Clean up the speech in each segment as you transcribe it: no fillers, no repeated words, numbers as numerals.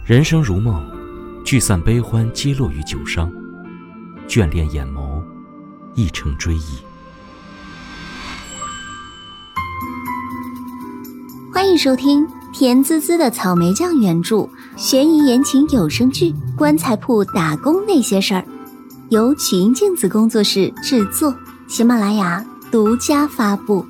人生如梦，聚散悲欢皆落于酒商，眷恋眼眸，亦成追忆。 欢迎收听甜滋滋的草莓酱原著悬疑言情有声剧《棺材铺打工那些事儿》，由曲音镜子工作室制作，喜马拉雅独家发布。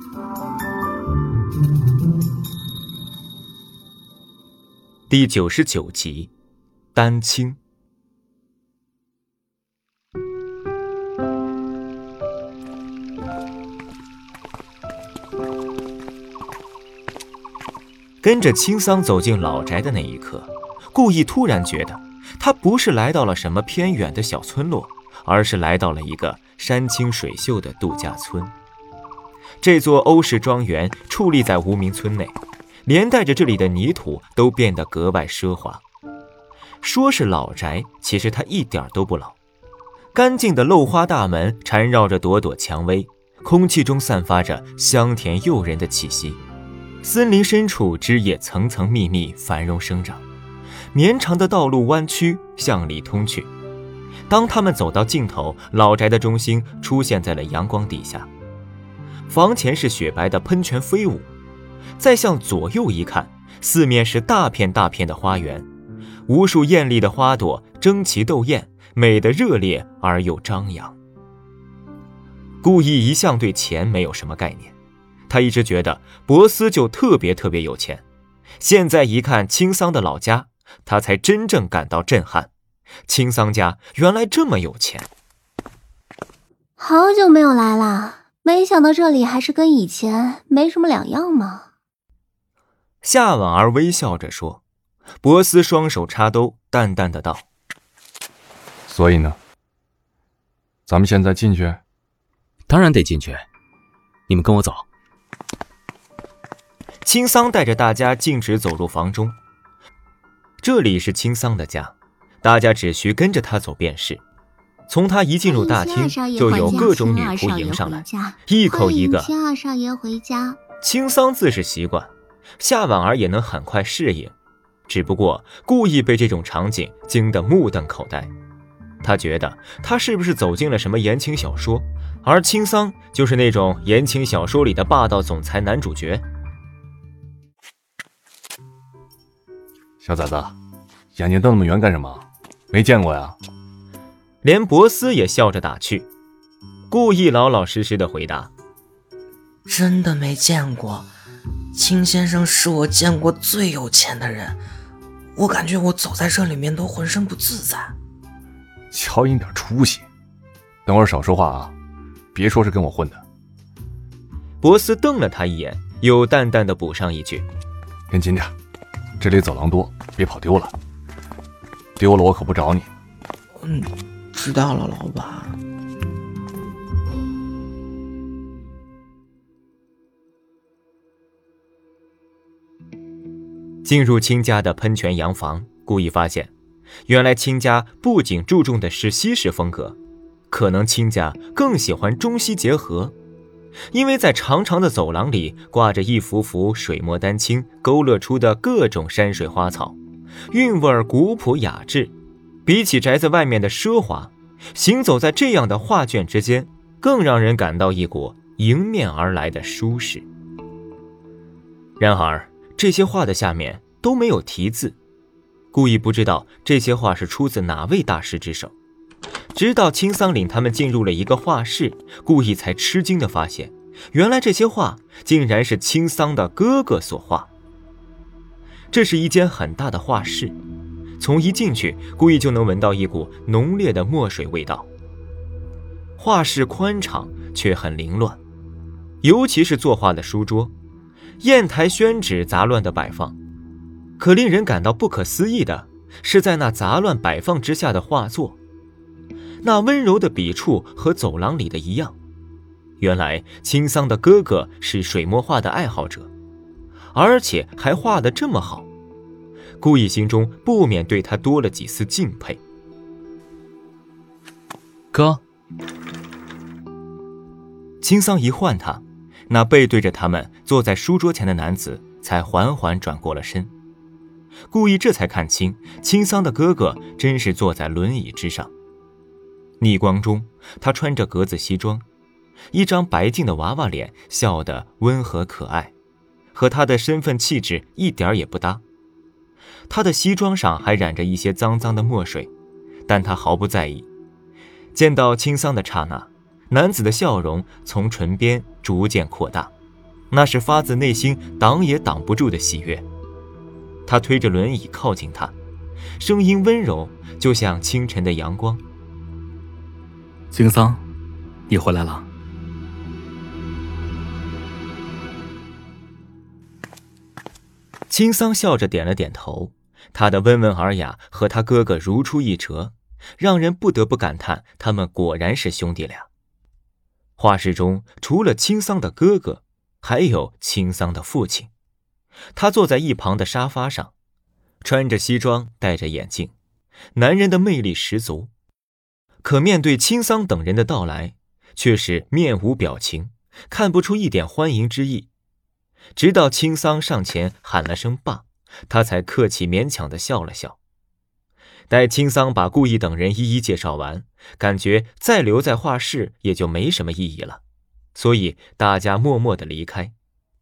第99集，丹青。跟着青桑走进老宅的那一刻，顾意突然觉得他不是来到了什么偏远的小村落，而是来到了一个山清水秀的度假村。这座欧式庄园矗立在无名村内，连带着这里的泥土都变得格外奢华。说是老宅，其实它一点都不老。干净的镂花大门缠绕着朵朵蔷薇，空气中散发着香甜诱人的气息。森林深处枝叶层层密密，繁荣生长，绵长的道路弯曲向里通去。当他们走到尽头，老宅的中心出现在了阳光底下，房前是雪白的喷泉飞舞。再向左右一看，四面是大片大片的花园，无数艳丽的花朵争奇斗艳，美得热烈而又张扬。顾意一向对钱没有什么概念，他一直觉得博斯就特别有钱，现在一看青桑的老家，他才真正感到震撼。青桑家原来这么有钱。 好久没有来了，没想到这里还是跟以前没什么两样嘛。 夏婉儿微笑着说。博斯双手插兜，淡淡的道： 所以呢，咱们现在进去？ 当然得进去，你们跟我走。 青桑带着大家径直走入房中。这里是青桑的家，大家只需跟着他走便是。从他一进入大厅，就有各种女仆迎上来，一口一个请二少爷回家。 青桑自是习惯，夏婉儿也能很快适应，只不过故意被这种场景惊得目瞪口呆。他觉得他是不是走进了什么言情小说，而青桑就是那种言情小说里的霸道总裁男主角。 小崽子，眼睛瞪那么圆干什么？没见过呀？ 连博斯也笑着打趣。故意老老实实的回答： 真的没见过，青先生是我见过最有钱的人，我感觉我走在这里面都浑身不自在。 瞧你点出息，等会儿少说话啊，别说是跟我混的。 博斯瞪了他一眼，又淡淡的补上一句： 跟紧点，这里走廊多，别跑丢了。丢了我可不找你。 知道了，老板。 进入亲家的喷泉洋房，故意发现原来亲家不仅注重的是西式风格，可能亲家更喜欢中西结合。因为在长长的走廊里挂着一幅幅水墨丹青勾勒出的各种山水花草，韵味古朴雅致。比起宅子外面的奢华，行走在这样的画卷之间，更让人感到一股迎面而来的舒适。然而这些画的下面都没有题字，故意不知道这些画是出自哪位大师之手。直到青桑领他们进入了一个画室，故意才吃惊地发现，原来这些画竟然是青桑的哥哥所画。这是一间很大的画室，从一进去，故意就能闻到一股浓烈的墨水味道。画室宽敞却很凌乱，尤其是作画的书桌，砚台宣纸杂乱的摆放。可令人感到不可思议的是，在那杂乱摆放之下的画作，那温柔的笔触和走廊里的一样。原来青桑的哥哥是水墨画的爱好者，而且还画得这么好，顾意心中不免对他多了几丝敬佩。 哥， 青桑一唤他，那背对着他们坐在书桌前的男子才缓缓转过了身。 顾意这才看清青桑的哥哥真是坐在轮椅之上。逆光中，他穿着格子西装，一张白净的娃娃脸，笑得温和可爱，和他的身份气质一点也不搭。他的西装上还染着一些脏脏的墨水，但他毫不在意。见到青桑的刹那，男子的笑容从唇边逐渐扩大，那是发自内心挡也挡不住的喜悦。他推着轮椅靠近他，声音温柔，就像清晨的阳光。 青桑，你回来了。 青桑笑着点了点头，他的温文尔雅和他哥哥如出一辙，让人不得不感叹他们果然是兄弟俩。画室中除了青桑的哥哥，还有青桑的父亲。他坐在一旁的沙发上，穿着西装，戴着眼镜，男人的魅力十足。可面对青桑等人的到来，却是面无表情，看不出一点欢迎之意。直到青桑上前喊了声爸，他才客气勉强地笑了笑。待青桑把顾意等人一一介绍完，感觉再留在画室也就没什么意义了，所以大家默默地离开。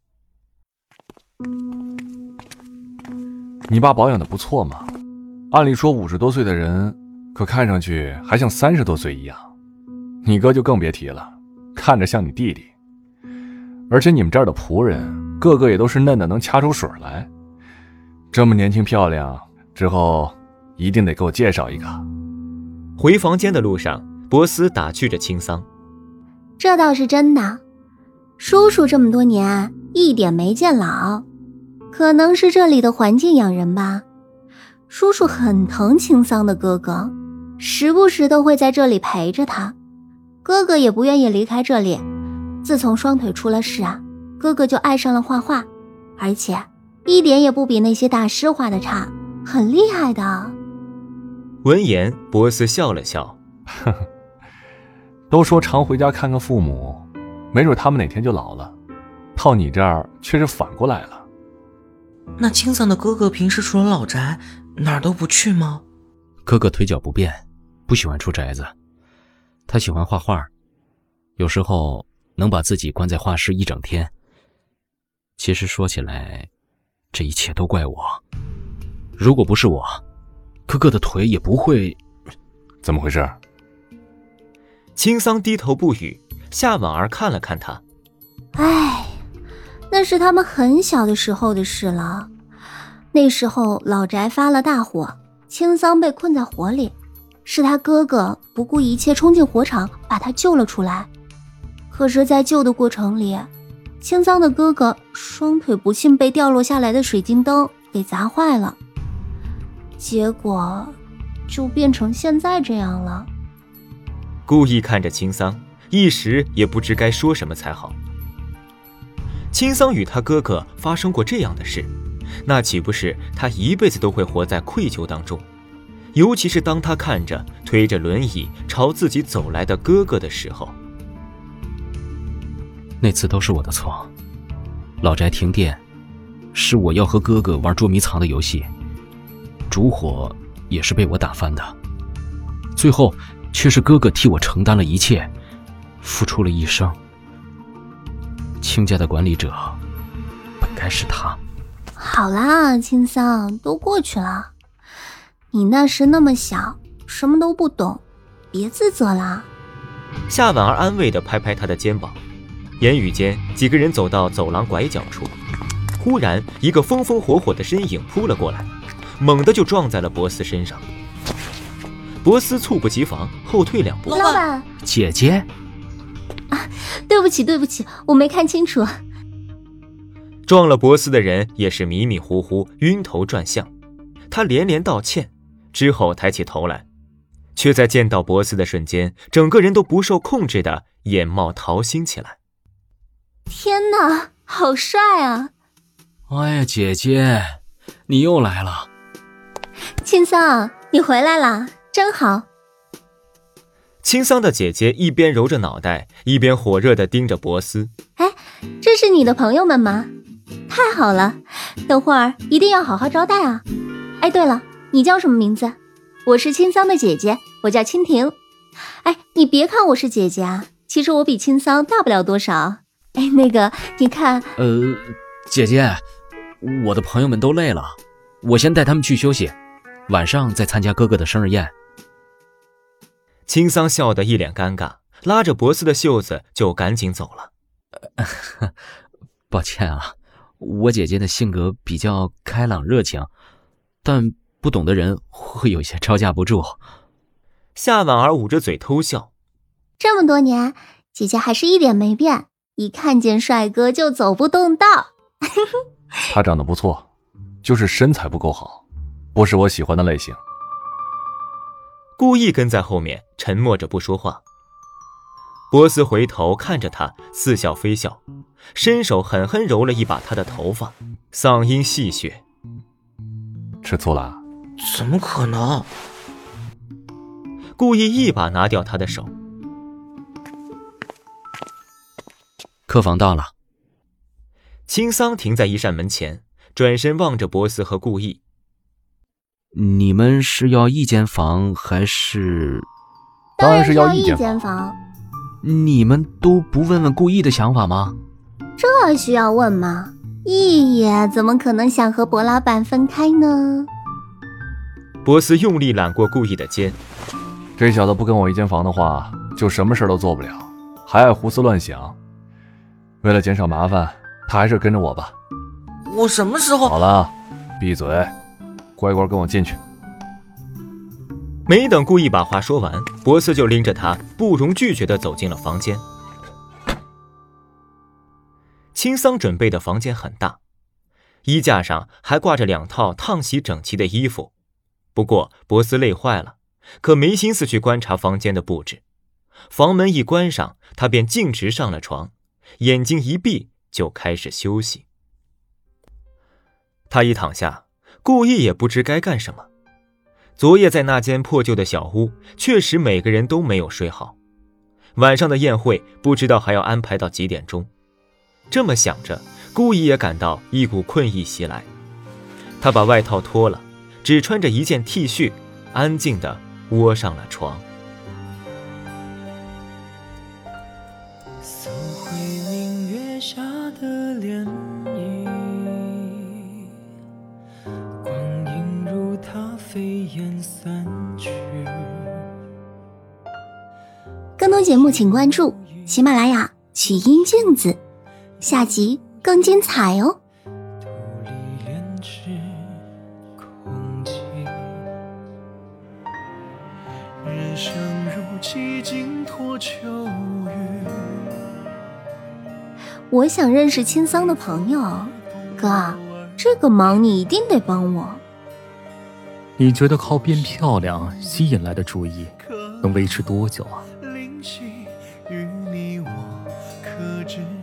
你爸保养得不错嘛，按理说50多岁的人，可看上去还像30多岁一样。你哥就更别提了，看着像你弟弟。而且你们这儿的仆人个个也都是嫩的能掐出水来，这么年轻漂亮，之后一定得给我介绍一个。 回房间的路上，博斯打趣着青桑： 这倒是真的，叔叔这么多年一点没见老，可能是这里的环境养人吧。叔叔很疼青桑的哥哥，时不时都会在这里陪着他，哥哥也不愿意离开这里。自从双腿出了事啊，哥哥就爱上了画画，而且一点也不比那些大师画的差，很厉害的。 闻言，博斯笑了笑： 都说常回家看看父母，没准他们哪天就老了，到你这儿却是反过来了。 那青桑的哥哥平时除了老宅哪儿都不去吗？ 哥哥腿脚不便，不喜欢出宅子，他喜欢画画，有时候能把自己关在画室一整天。其实说起来，这一切都怪我，如果不是我，哥哥的腿也不会。 怎么回事？ 青桑低头不语，夏婉儿看了看他： 唉，那是他们很小的时候的事了。那时候老宅发了大火，青桑被困在火里，是他哥哥不顾一切冲进火场把他救了出来。可是在救的过程里，青桑的哥哥双腿不幸被掉落下来的水晶灯给砸坏了，结果就变成现在这样了。 故意看着青桑，一时也不知该说什么才好。青桑与他哥哥发生过这样的事，那岂不是他一辈子都会活在愧疚当中？尤其是当他看着推着轮椅朝自己走来的哥哥的时候。 那次都是我的错，老宅停电，是我要和哥哥玩捉迷藏的游戏，烛火也是被我打翻的，最后却是哥哥替我承担了一切，付出了一生。亲家的管理者本该是他。 好啦，青桑，都过去了。你那时那么小，什么都不懂，别自责啦。 夏婉儿安慰地拍拍他的肩膀。言语间，几个人走到走廊拐角处，忽然一个风风火火的身影扑了过来，猛地就撞在了博斯身上。博斯猝不及防，后退2步。 老板， 姐姐啊，对不起，我没看清楚。 撞了博斯的人也是迷迷糊糊，晕头转向，他连连道歉，之后抬起头来，却在见到博斯的瞬间，整个人都不受控制的眼冒桃心起来。 天哪，好帅啊！ 哎呀，姐姐，你又来了。 青桑，你回来了，真好。 青桑的姐姐一边揉着脑袋，一边火热地盯着博斯。 哎，这是你的朋友们吗？太好了，等会儿一定要好好招待啊。 哎，对了，你叫什么名字？我是青桑的姐姐，我叫蜻蜓。哎，你别看我是姐姐啊，其实我比青桑大不了多少。哎，那个，你看…… 姐姐，我的朋友们都累了，我先带他们去休息，晚上再参加哥哥的生日宴。 青桑笑得一脸尴尬，拉着博斯的袖子就赶紧走了。 抱歉啊，我姐姐的性格比较开朗热情，但不懂的人会有些招架不住。 夏婉儿捂着嘴偷笑， 这么多年，姐姐还是一点没变，一看见帅哥就走不动道。 他长得不错，就是身材不够好，不是我喜欢的类型。 故意跟在后面沉默着不说话。博斯回头看着他，似笑非笑，伸手狠狠揉了一把他的头发，嗓音戏谑： 吃醋了？ 怎么可能？ 故意一把拿掉他的手。 客房到了。 青桑停在一扇门前，转身望着博斯和故意。 你们是要一间房还是？ 当然是要一间房。 你们都不问问故意的想法吗？ 这需要问吗？易爷怎么可能想和博老板分开呢？ 博斯用力揽过故意的肩。 这小子不跟我一间房的话，就什么事都做不了，还爱胡思乱想。为了减少麻烦，他还是跟着我吧。 我什么时候…… 好了，闭嘴，乖乖跟我进去。 没等故意把话说完，博斯就拎着他不容拒绝地走进了房间。青桑准备的房间很大，衣架上还挂着2套烫洗整齐的衣服。不过博斯累坏了，可没心思去观察房间的布置。房门一关上，他便径直上了床，眼睛一闭就开始休息。他一躺下，故意也不知该干什么。昨夜在那间破旧的小屋，确实每个人都没有睡好。晚上的宴会不知道还要安排到几点钟。这么想着，故意也感到一股困意袭来。他把外套脱了，只穿着一件 T 恤，安静地窝上了床。 搜回明月下的涟漪，光阴如它飞燕散去。 更多节目请关注喜马拉雅曲音镜子，下集更精彩哦。 独立炼制空气，人生如寂静托秋雨。 我想认识青桑的朋友，哥，这个忙你一定得帮我。 你觉得靠变漂亮吸引来的注意能维持多久啊？ 灵犀与你我可知